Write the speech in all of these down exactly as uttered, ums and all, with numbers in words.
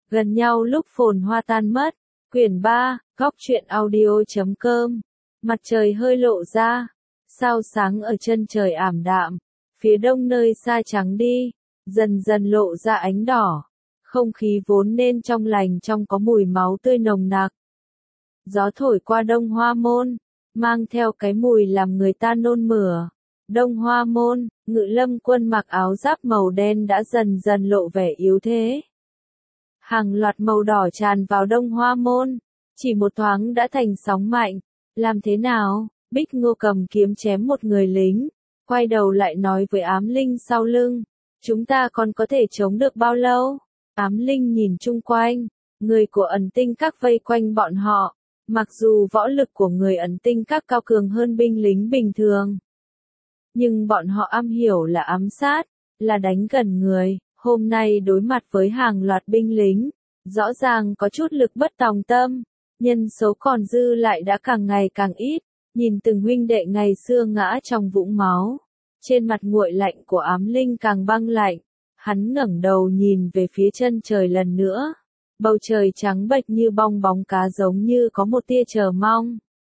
Gần nhau lúc phồn hoa tan mất. Quyển ba, góc truyện audio chấm com. Mặt trời hơi lộ ra, sao sáng ở chân trời ảm đạm, phía đông nơi xa trắng đi, dần dần lộ ra ánh đỏ. Không khí vốn nên trong lành trong có mùi máu tươi nồng nặc. Gió thổi qua Đông Hoa Môn, mang theo cái mùi làm người ta nôn mửa. Đông Hoa Môn, Ngự Lâm Quân mặc áo giáp màu đen đã dần dần lộ vẻ yếu thế. Hàng loạt màu đỏ tràn vào Đông Hoa Môn, chỉ một thoáng đã thành sóng mạnh. Làm thế nào? Bích Ngô cầm kiếm chém một người lính, quay đầu lại nói với ám linh sau lưng. Chúng ta còn có thể chống được bao lâu? Ám linh nhìn chung quanh, người của ẩn tinh các vây quanh bọn họ. Mặc dù võ lực của người ẩn tinh các cao cường hơn binh lính bình thường, nhưng bọn họ am hiểu là ám sát, là đánh gần người. Hôm nay đối mặt với hàng loạt binh lính, rõ ràng có chút lực bất tòng tâm, nhân số còn dư lại đã càng ngày càng ít, nhìn từng huynh đệ ngày xưa ngã trong vũng máu. Trên mặt nguội lạnh của ám linh càng băng lạnh, hắn ngẩng đầu nhìn về phía chân trời lần nữa. Bầu trời trắng bệch như bong bóng cá giống như có một tia chờ mong.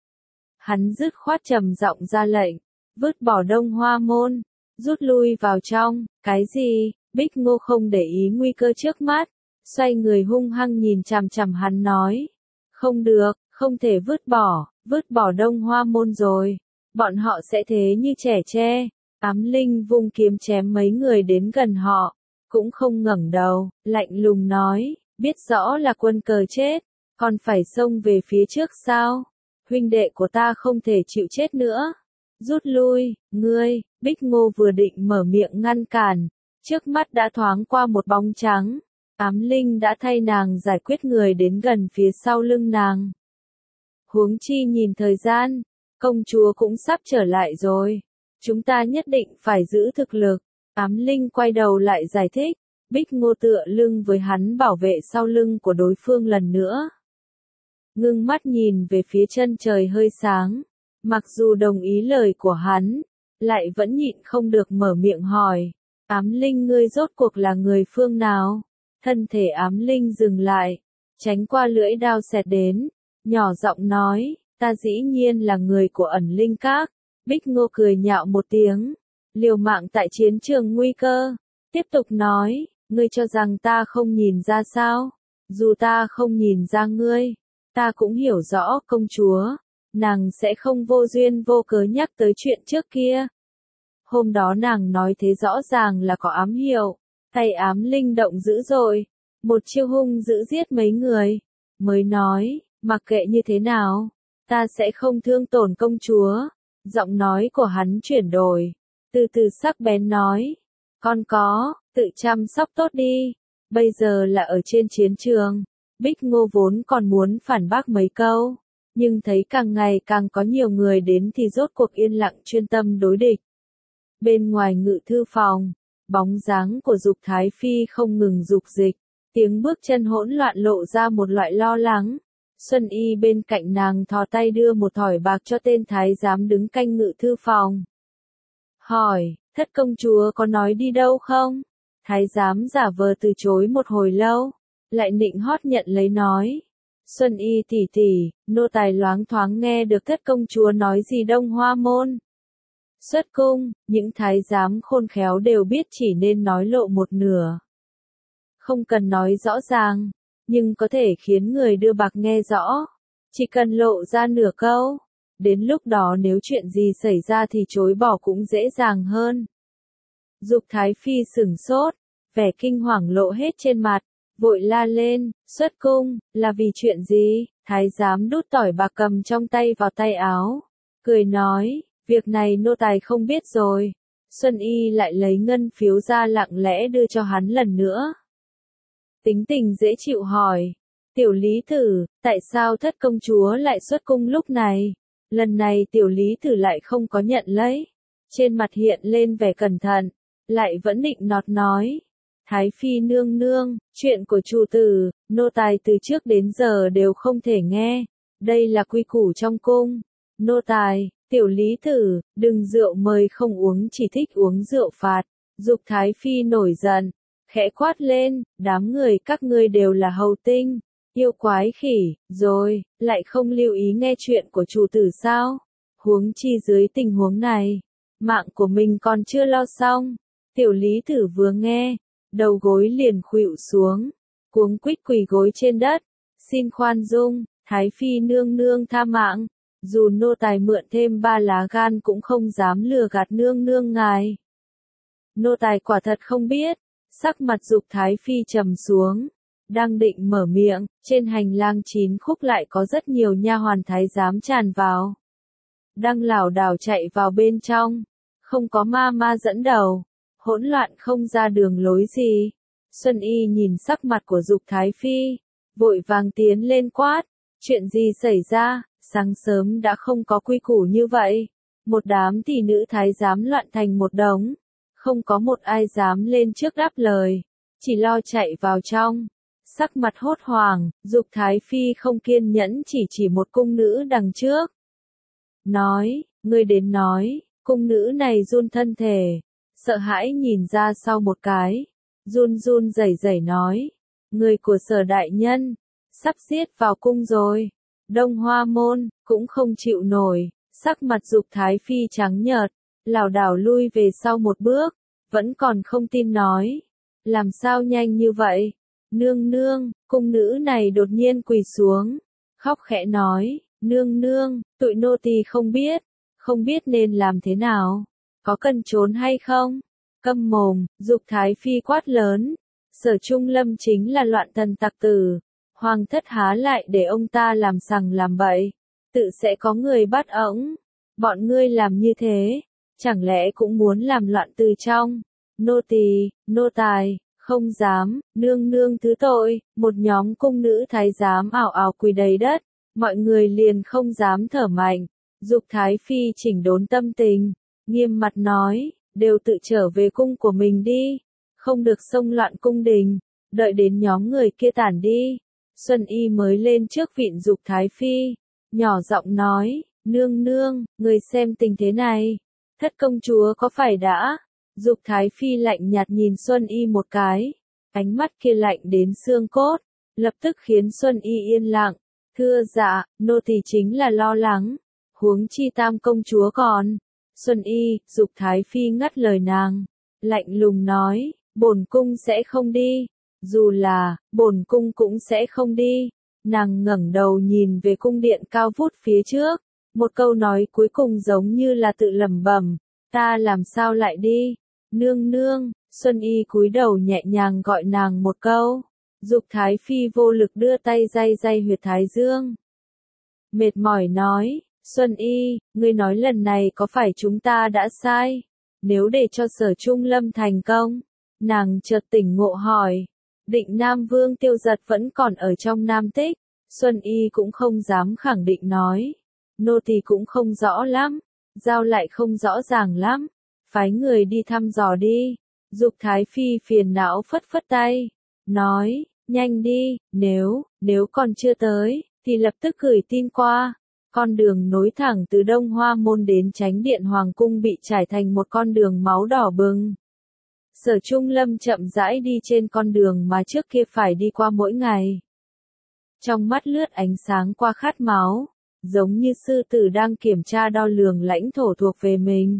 Hắn dứt khoát trầm giọng ra lệnh, vứt bỏ Đông Hoa Môn, rút lui vào trong. Cái gì? Bích Ngô không để ý nguy cơ trước mắt, xoay người hung hăng nhìn chằm chằm hắn nói. Không được, không thể vứt bỏ, vứt bỏ Đông Hoa Môn rồi. Bọn họ sẽ thế như trẻ tre. Ám linh vung kiếm chém mấy người đến gần họ, cũng không ngẩng đầu, lạnh lùng nói. Biết rõ là quân cờ chết, còn phải xông về phía trước sao? Huynh đệ của ta không thể chịu chết nữa. Rút lui, ngươi. Bích Ngô vừa định mở miệng ngăn cản, trước mắt đã thoáng qua một bóng trắng. Ám linh đã thay nàng giải quyết người đến gần phía sau lưng nàng. Huống chi nhìn thời gian, công chúa cũng sắp trở lại rồi. Chúng ta nhất định phải giữ thực lực. Ám linh quay đầu lại giải thích. Bích Ngô tựa lưng với hắn bảo vệ sau lưng của đối phương lần nữa. Ngưng mắt nhìn về phía chân trời hơi sáng. Mặc dù đồng ý lời của hắn, lại vẫn nhịn không được mở miệng hỏi. Ám linh ngươi rốt cuộc là người phương nào? Thân thể ám linh dừng lại, tránh qua lưỡi đao xẹt đến, nhỏ giọng nói, ta dĩ nhiên là người của ẩn linh các. Bích Ngô cười nhạo một tiếng, liều mạng tại chiến trường nguy cơ, tiếp tục nói. Ngươi cho rằng ta không nhìn ra sao? Dù ta không nhìn ra ngươi, ta cũng hiểu rõ công chúa, nàng sẽ không vô duyên vô cớ nhắc tới chuyện trước kia. Hôm đó nàng nói thế rõ ràng là có ám hiệu, tay ám linh động dữ dội, một chiêu hung dữ giết mấy người, mới nói, mặc kệ như thế nào, ta sẽ không thương tổn công chúa. Giọng nói của hắn chuyển đổi, từ từ sắc bén nói, con có, tự chăm sóc tốt đi, bây giờ là ở trên chiến trường. Bích Ngô vốn còn muốn phản bác mấy câu, nhưng thấy càng ngày càng có nhiều người đến thì rốt cuộc yên lặng chuyên tâm đối địch. Bên ngoài ngự thư phòng, bóng dáng của Dục Thái Phi không ngừng dục dịch, tiếng bước chân hỗn loạn lộ ra một loại lo lắng. Xuân Y bên cạnh nàng thò tay đưa một thỏi bạc cho tên thái giám đứng canh ngự thư phòng. Hỏi, thất công chúa có nói đi đâu không? Thái giám giả vờ từ chối một hồi lâu, lại nịnh hót nhận lấy nói. Xuân Y tỷ tỷ, nô tài loáng thoáng nghe được thất công chúa nói gì Đông Hoa Môn. Xuất cung, những thái giám khôn khéo đều biết chỉ nên nói lộ một nửa. Không cần nói rõ ràng, nhưng có thể khiến người đưa bạc nghe rõ. Chỉ cần lộ ra nửa câu, đến lúc đó nếu chuyện gì xảy ra thì chối bỏ cũng dễ dàng hơn. Dục Thái Phi sửng sốt, vẻ kinh hoàng lộ hết trên mặt, vội la lên, xuất cung, là vì chuyện gì? Thái giám đút tỏi bạc cầm trong tay vào tay áo, cười nói, việc này nô tài không biết rồi. Xuân Y lại lấy ngân phiếu ra lặng lẽ đưa cho hắn lần nữa. Tính tình dễ chịu hỏi, tiểu lý tử, tại sao thất công chúa lại xuất cung lúc này? Lần này tiểu lý tử lại không có nhận lấy, trên mặt hiện lên vẻ cẩn thận, lại vẫn định nọt nói. Thái Phi nương nương, chuyện của chủ tử, nô tài từ trước đến giờ đều không thể nghe, đây là quy củ trong cung. Nô tài, tiểu lý tử, đừng rượu mời không uống chỉ thích uống rượu phạt. Dục Thái Phi nổi giận, khẽ quát lên, đám người các ngươi đều là hầu tinh, yêu quái khỉ, rồi, lại không lưu ý nghe chuyện của chủ tử sao? Huống chi dưới tình huống này, mạng của mình còn chưa lo xong. Tiểu lý tử vừa nghe, đầu gối liền khuỵu xuống, cuống quýt quỳ gối trên đất, xin khoan dung, Thái Phi nương nương tha mạng, dù nô tài mượn thêm ba lá gan cũng không dám lừa gạt nương nương ngài. Nô tài quả thật không biết, sắc mặt Dục Thái Phi trầm xuống, đang định mở miệng, trên hành lang chín khúc lại có rất nhiều nha hoàn thái giám tràn vào. Đang lảo đảo chạy vào bên trong, không có ma ma dẫn đầu, hỗn loạn không ra đường lối gì. Xuân Y nhìn sắc mặt của Dục Thái Phi, vội vàng tiến lên quát, chuyện gì xảy ra, sáng sớm đã không có quy củ như vậy. Một đám tỷ nữ thái giám loạn thành một đống, không có một ai dám lên trước đáp lời, chỉ lo chạy vào trong. Sắc mặt hốt hoảng, Dục Thái Phi không kiên nhẫn chỉ chỉ một cung nữ đằng trước. Nói, ngươi đến nói, cung nữ này run thân thể, sợ hãi nhìn ra sau một cái, run run rẩy rẩy nói, người của Sở đại nhân, sắp giết vào cung rồi. Đông Hoa môn, cũng không chịu nổi, sắc mặt Dục Thái Phi trắng nhợt, lảo đảo lui về sau một bước, vẫn còn không tin nói, làm sao nhanh như vậy? Nương nương, cung nữ này đột nhiên quỳ xuống, khóc khẽ nói, nương nương, tụi nô tỳ không biết, không biết nên làm thế nào, có cần trốn hay không? Câm mồm, Dục Thái Phi quát lớn, Sở Trung Lâm chính là loạn thần tặc tử, hoàng thất há lại để ông ta làm sằng làm bậy, tự sẽ có người bắt ổng, bọn ngươi làm như thế, chẳng lẽ cũng muốn làm loạn từ trong? Nô tỳ, nô tài, không dám, nương nương thứ tội, một nhóm cung nữ thái giám ảo ảo quỳ đầy đất, mọi người liền không dám thở mạnh. Dục Thái Phi chỉnh đốn tâm tình, nghiêm mặt nói, đều tự trở về cung của mình đi, không được xông loạn cung đình, đợi đến nhóm người kia tản đi. Xuân Y mới lên trước vịn Dục Thái Phi, nhỏ giọng nói, nương nương, người xem tình thế này, thất công chúa có phải đã? Dục Thái Phi lạnh nhạt nhìn Xuân Y một cái, ánh mắt kia lạnh đến xương cốt, lập tức khiến Xuân Y yên lặng, thưa dạ, nô tỳ chính là lo lắng, huống chi tam công chúa còn. Xuân Y, Dục Thái Phi ngắt lời nàng, lạnh lùng nói, bổn cung sẽ không đi, dù là, bổn cung cũng sẽ không đi. Nàng ngẩng đầu nhìn về cung điện cao vút phía trước, một câu nói cuối cùng giống như là tự lẩm bẩm, ta làm sao lại đi? Nương nương, Xuân Y cúi đầu nhẹ nhàng gọi nàng một câu. Dục Thái Phi vô lực đưa tay day day huyệt thái dương. Mệt mỏi nói, Xuân Y, ngươi nói lần này có phải chúng ta đã sai? Nếu để cho Sở Trung Lâm thành công, nàng chợt tỉnh ngộ hỏi, Định Nam Vương Tiêu Giật vẫn còn ở trong Nam Tích. Xuân Y cũng không dám khẳng định nói, nô tỳ cũng không rõ lắm, giao lại không rõ ràng lắm, phái người đi thăm dò đi. Dục Thái Phi phiền não phất phất tay, nói, nhanh đi, nếu, nếu còn chưa tới, thì lập tức gửi tin qua. Con đường nối thẳng từ Đông Hoa môn đến Chánh điện Hoàng cung bị trải thành một con đường máu đỏ bừng. Sở Trung Lâm chậm rãi đi trên con đường mà trước kia phải đi qua mỗi ngày. Trong mắt lướt ánh sáng qua khát máu, giống như sư tử đang kiểm tra đo lường lãnh thổ thuộc về mình.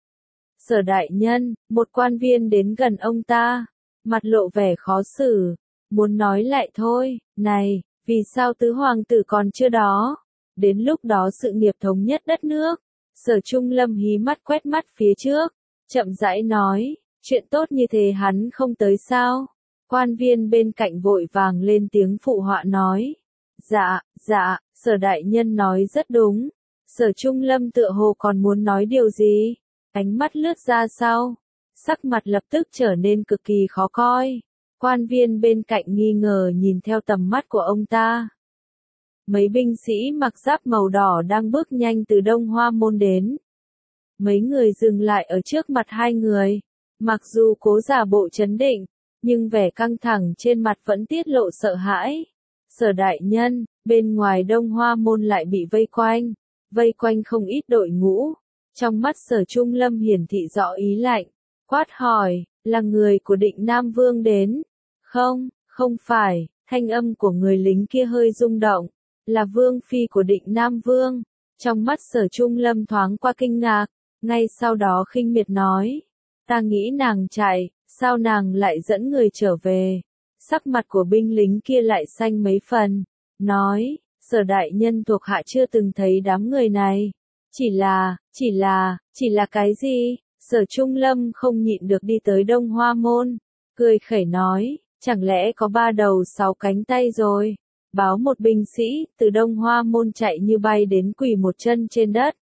Sở đại nhân, một quan viên đến gần ông ta, mặt lộ vẻ khó xử, muốn nói lại thôi, này, vì sao tứ hoàng tử còn chưa đó? Đến lúc đó sự nghiệp thống nhất đất nước. Sở Trung Lâm hí mắt quét mắt phía trước, chậm rãi nói, chuyện tốt như thế hắn không tới sao? Quan viên bên cạnh vội vàng lên tiếng phụ họa nói, dạ, dạ, Sở đại nhân nói rất đúng. Sở Trung Lâm tựa hồ còn muốn nói điều gì, ánh mắt lướt ra sau, sắc mặt lập tức trở nên cực kỳ khó coi. Quan viên bên cạnh nghi ngờ nhìn theo tầm mắt của ông ta. Mấy binh sĩ mặc giáp màu đỏ đang bước nhanh từ Đông Hoa môn đến. Mấy người dừng lại ở trước mặt hai người, mặc dù cố giả bộ trấn định, nhưng vẻ căng thẳng trên mặt vẫn tiết lộ sợ hãi. Sở đại nhân, bên ngoài Đông Hoa môn lại bị vây quanh, vây quanh không ít đội ngũ. Trong mắt Sở Trung Lâm hiển thị rõ ý lạnh, quát hỏi, là người của Định Nam Vương đến. Không, không phải, thanh âm của người lính kia hơi rung động, là Vương Phi của Định Nam Vương. Trong mắt Sở Trung Lâm thoáng qua kinh ngạc, ngay sau đó khinh miệt nói, ta nghĩ nàng chạy, sao nàng lại dẫn người trở về. Sắc mặt của binh lính kia lại xanh mấy phần, nói, Sở đại nhân thuộc hạ chưa từng thấy đám người này. Chỉ là, chỉ là, chỉ là cái gì? Sở Trung Lâm không nhịn được đi tới Đông Hoa Môn, cười khẩy nói, chẳng lẽ có ba đầu sáu cánh tay rồi. Báo một binh sĩ, từ Đông Hoa Môn chạy như bay đến quỳ một chân trên đất.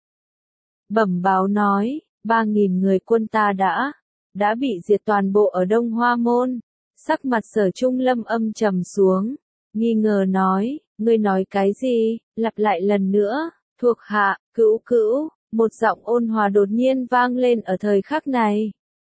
Bẩm báo nói, ba nghìn người quân ta đã, đã bị diệt toàn bộ ở Đông Hoa Môn. Sắc mặt Sở Trung Lâm âm trầm xuống, nghi ngờ nói, ngươi nói cái gì, lặp lại lần nữa, thuộc hạ, cữu cữu, một giọng ôn hòa đột nhiên vang lên ở thời khắc này.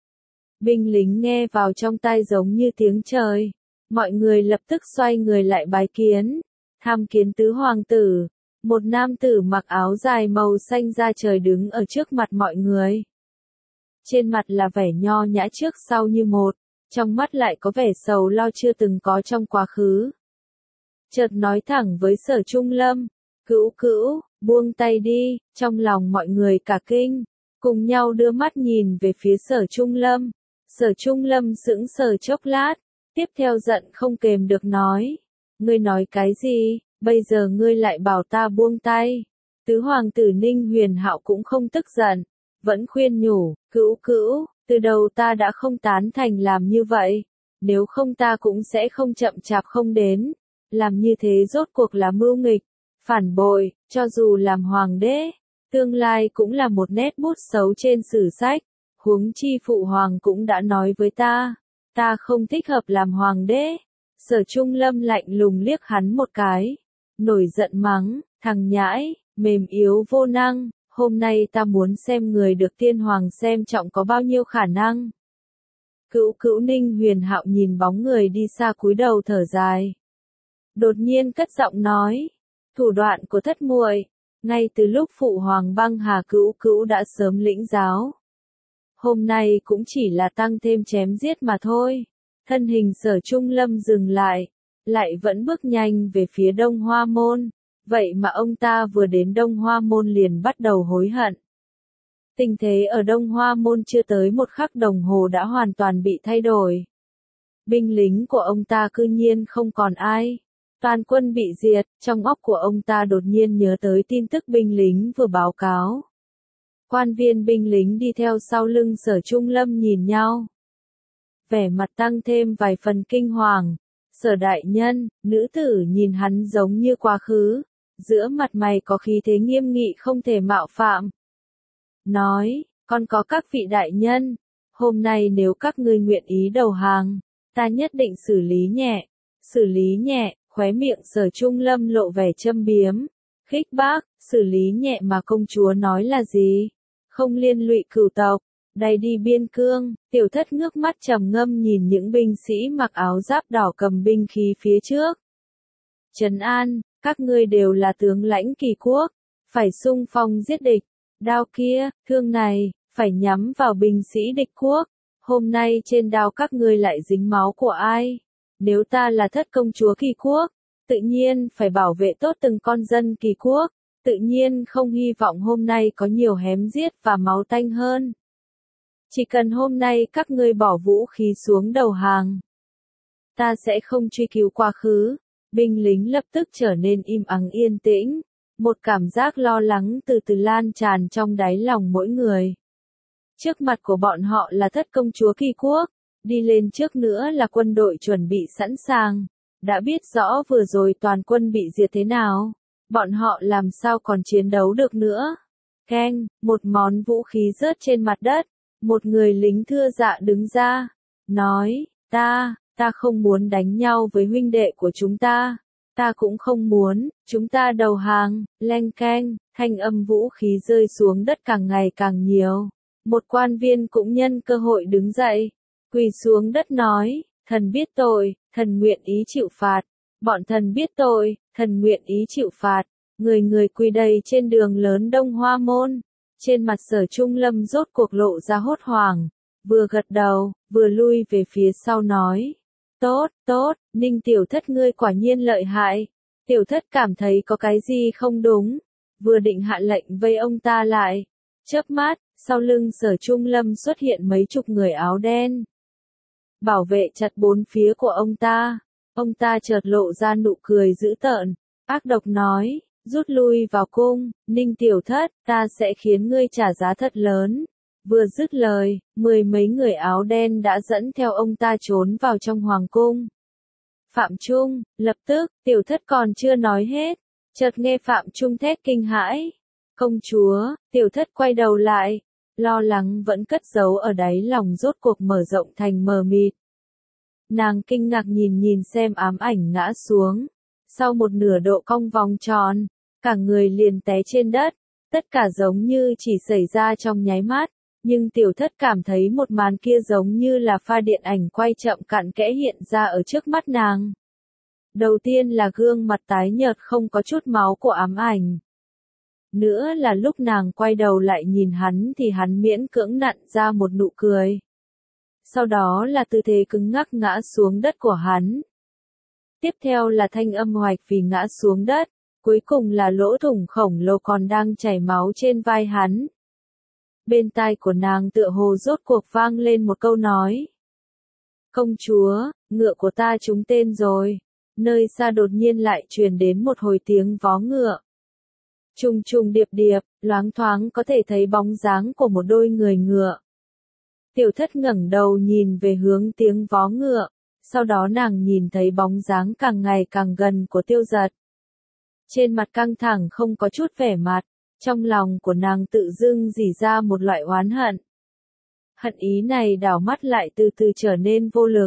Binh lính nghe vào trong tai giống như tiếng trời, mọi người lập tức xoay người lại bái kiến, tham kiến tứ hoàng tử, một nam tử mặc áo dài màu xanh da trời đứng ở trước mặt mọi người. Trên mặt là vẻ nho nhã trước sau như một, trong mắt lại có vẻ sầu lo chưa từng có trong quá khứ. Chợt nói thẳng với Sở Trung Lâm, cữu cữu, buông tay đi, trong lòng mọi người cả kinh, cùng nhau đưa mắt nhìn về phía Sở Trung Lâm. Sở Trung Lâm sững sờ chốc lát, tiếp theo giận không kềm được nói, ngươi nói cái gì, bây giờ ngươi lại bảo ta buông tay. Tứ hoàng tử Ninh Huyền Hạo cũng không tức giận, vẫn khuyên nhủ, cữu cữu, từ đầu ta đã không tán thành làm như vậy, nếu không ta cũng sẽ không chậm chạp không đến, làm như thế rốt cuộc là mưu nghịch, phản bội, cho dù làm hoàng đế, tương lai cũng là một nét bút xấu trên sử sách, huống chi phụ hoàng cũng đã nói với ta, ta không thích hợp làm hoàng đế. Sở Trung Lâm lạnh lùng liếc hắn một cái, nổi giận mắng, thằng nhãi, mềm yếu vô năng, hôm nay ta muốn xem người được tiên hoàng xem trọng có bao nhiêu khả năng. Cữu cữu Ninh Huyền Hạo nhìn bóng người đi xa cúi đầu thở dài. Đột nhiên cất giọng nói, thủ đoạn của thất muội, ngay từ lúc phụ hoàng băng hà cữu cữu đã sớm lĩnh giáo. Hôm nay cũng chỉ là tăng thêm chém giết mà thôi. Thân hình Sở Trung Lâm dừng lại, lại vẫn bước nhanh về phía Đông Hoa Môn. Vậy mà ông ta vừa đến Đông Hoa Môn liền bắt đầu hối hận. Tình thế ở Đông Hoa Môn chưa tới một khắc đồng hồ đã hoàn toàn bị thay đổi. Binh lính của ông ta cư nhiên không còn ai. Toàn quân bị diệt, trong óc của ông ta đột nhiên nhớ tới tin tức binh lính vừa báo cáo. Quan viên binh lính đi theo sau lưng Sở Trung Lâm nhìn nhau. Vẻ mặt tăng thêm vài phần kinh hoàng. Sở đại nhân, nữ tử nhìn hắn giống như quá khứ. Giữa mặt mày có khí thế nghiêm nghị không thể mạo phạm. Nói, còn có các vị đại nhân, hôm nay nếu các ngươi nguyện ý đầu hàng, ta nhất định xử lý nhẹ. Xử lý nhẹ, khóe miệng Sở Trung Lâm lộ vẻ châm biếm. Khích bác, xử lý nhẹ mà công chúa nói là gì? Không liên lụy cửu tộc, đày đi biên cương. Tiểu thất ngước mắt trầm ngâm nhìn những binh sĩ mặc áo giáp đỏ cầm binh khí phía trước. Trấn an, các ngươi đều là tướng lãnh kỳ quốc, phải xung phong giết địch. Đao kia, thương này, phải nhắm vào binh sĩ địch quốc. Hôm nay trên đao các ngươi lại dính máu của ai? Nếu ta là thất công chúa kỳ quốc, tự nhiên phải bảo vệ tốt từng con dân kỳ quốc, tự nhiên không hy vọng hôm nay có nhiều hém giết và máu tanh hơn. Chỉ cần hôm nay các ngươi bỏ vũ khí xuống đầu hàng, ta sẽ không truy cứu quá khứ. Binh lính lập tức trở nên im ắng yên tĩnh, một cảm giác lo lắng từ từ lan tràn trong đáy lòng mỗi người. Trước mặt của bọn họ là thất công chúa kỳ quốc, đi lên trước nữa là quân đội chuẩn bị sẵn sàng. Đã biết rõ vừa rồi toàn quân bị diệt thế nào, bọn họ làm sao còn chiến đấu được nữa. Keng, một món vũ khí rớt trên mặt đất, một người lính thưa dạ đứng ra, nói, ta, ta không muốn đánh nhau với huynh đệ của chúng ta, ta cũng không muốn, chúng ta đầu hàng. Leng keng, thanh âm vũ khí rơi xuống đất càng ngày càng nhiều. Một quan viên cũng nhân cơ hội đứng dậy, quỳ xuống đất nói, thần biết tội, thần nguyện ý chịu phạt. Bọn thần biết tội, thần nguyện ý chịu phạt. Người người quỳ đầy trên đường lớn Đông Hoa Môn. Trên mặt Sở Trung Lâm rốt cuộc lộ ra hốt hoảng, vừa gật đầu, vừa lui về phía sau nói. Tốt, tốt, Ninh tiểu thất ngươi quả nhiên lợi hại. Tiểu thất cảm thấy có cái gì không đúng, vừa định hạ lệnh vây ông ta lại. Chớp mắt, sau lưng Sở Trung Lâm xuất hiện mấy chục người áo đen. Bảo vệ chặt bốn phía của ông ta. Ông ta chợt lộ ra nụ cười dữ tợn, ác độc nói, rút lui vào cung, Ninh tiểu thất, ta sẽ khiến ngươi trả giá thật lớn. Vừa dứt lời, mười mấy người áo đen đã dẫn theo ông ta trốn vào trong hoàng cung. Phạm Trung, lập tức, tiểu thất còn chưa nói hết, chợt nghe Phạm Trung thét kinh hãi. Công chúa, tiểu thất quay đầu lại, lo lắng vẫn cất giấu ở đáy lòng rốt cuộc mở rộng thành mờ mịt. Nàng kinh ngạc nhìn nhìn xem ám ảnh ngã xuống. Sau một nửa độ cong vòng tròn, cả người liền té trên đất, tất cả giống như chỉ xảy ra trong nháy mắt. Nhưng tiểu thất cảm thấy một màn kia giống như là pha điện ảnh quay chậm cặn kẽ hiện ra ở trước mắt nàng. Đầu tiên là gương mặt tái nhợt không có chút máu của ám ảnh. Nữa là lúc nàng quay đầu lại nhìn hắn thì hắn miễn cưỡng nặn ra một nụ cười. Sau đó là tư thế cứng ngắc ngã xuống đất của hắn. Tiếp theo là thanh âm hoạch vì ngã xuống đất, cuối cùng là lỗ thủng khổng lồ còn đang chảy máu trên vai hắn. Bên tai của nàng tựa hồ rốt cuộc vang lên một câu nói. Công chúa, ngựa của ta trúng tên rồi. Nơi xa đột nhiên lại truyền đến một hồi tiếng vó ngựa. Trùng trùng điệp điệp, loáng thoáng có thể thấy bóng dáng của một đôi người ngựa. Tiểu thất ngẩng đầu nhìn về hướng tiếng vó ngựa, sau đó nàng nhìn thấy bóng dáng càng ngày càng gần của Tiêu Giật. Trên mặt căng thẳng không có chút vẻ mặt, trong lòng của nàng tự dưng rỉ ra một loại oán hận. Hận ý này đảo mắt lại từ từ trở nên vô lực.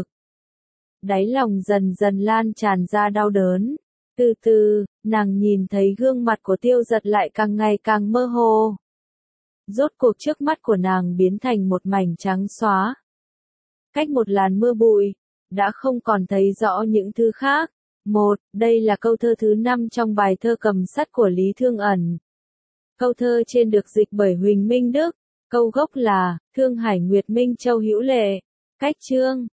Đáy lòng dần dần lan tràn ra đau đớn. Từ từ, nàng nhìn thấy gương mặt của Tiêu Giật lại càng ngày càng mơ hồ. Rốt cuộc trước mắt của nàng biến thành một mảnh trắng xóa. Cách một làn mưa bụi, đã không còn thấy rõ những thứ khác. Một, đây là câu thơ thứ năm trong bài thơ Cầm sắt của Lý Thương Ẩn. Câu thơ trên được dịch bởi Huỳnh Minh Đức. Câu gốc là, Thương Hải Nguyệt Minh Châu Hữu Lệ. Cách chương,